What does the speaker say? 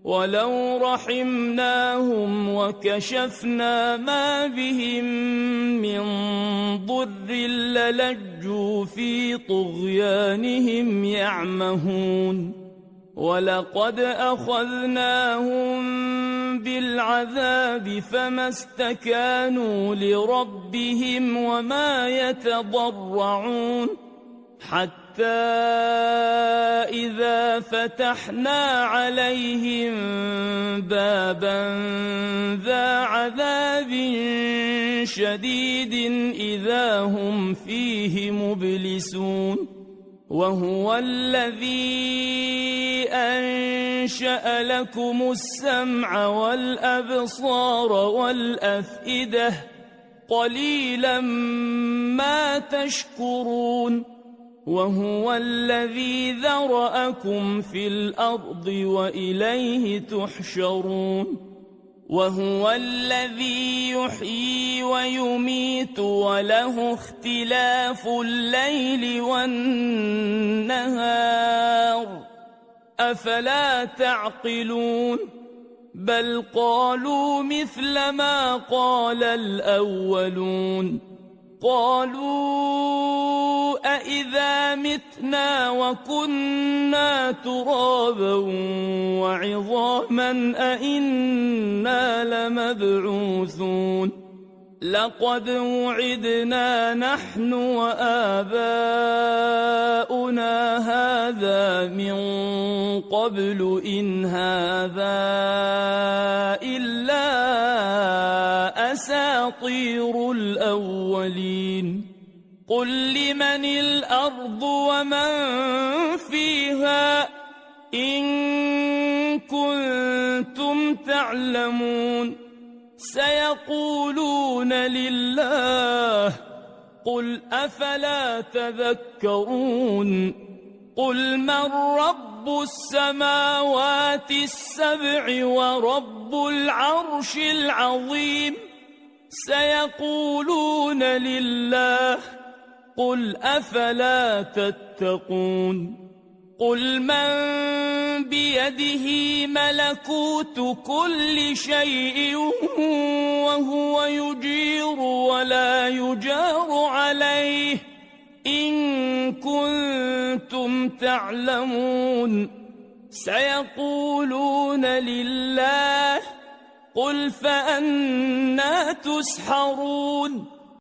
ولو رحمناهم وكشفنا ما بهم من ضر للجوا في طغيانهم يعمهون ولقد أخذناهم بالعذاب فما استكانوا لربهم وما يتضرعون حتى إذا فتحنا عليهم بابا ذا عذاب شديد إذا هم فيه مبلسون وهو الذي أنشأ لكم السمع والأبصار والأفئدة قليلا ما تشكرون وهو الذي ذرأكم في الأرض وإليه تحشرون وهو الذي يحيي ويميت وله اختلاف الليل والنهار أفلا تعقلون بل قالوا مثل ما قال الأولون قالوا أإذا متنا وكنا ترابا وعظاما أإنا لمبعوثون لقد وعدنا نحن وآباؤنا هذا من قبل إن هذا إلا أساطير الأولين قل لمن الأرض ومن فيها إن كنتم تعلمون سيقولون لله قل أفلا تذكرون قل من رب السماوات السبع ورب العرش العظيم سيقولون لله قل أفلا تتقون قل من بيده ملكوت كل شيء وهو يجير ولا يجار عليه إن كنتم تعلمون سيقولون لله قل فأنى تسحرون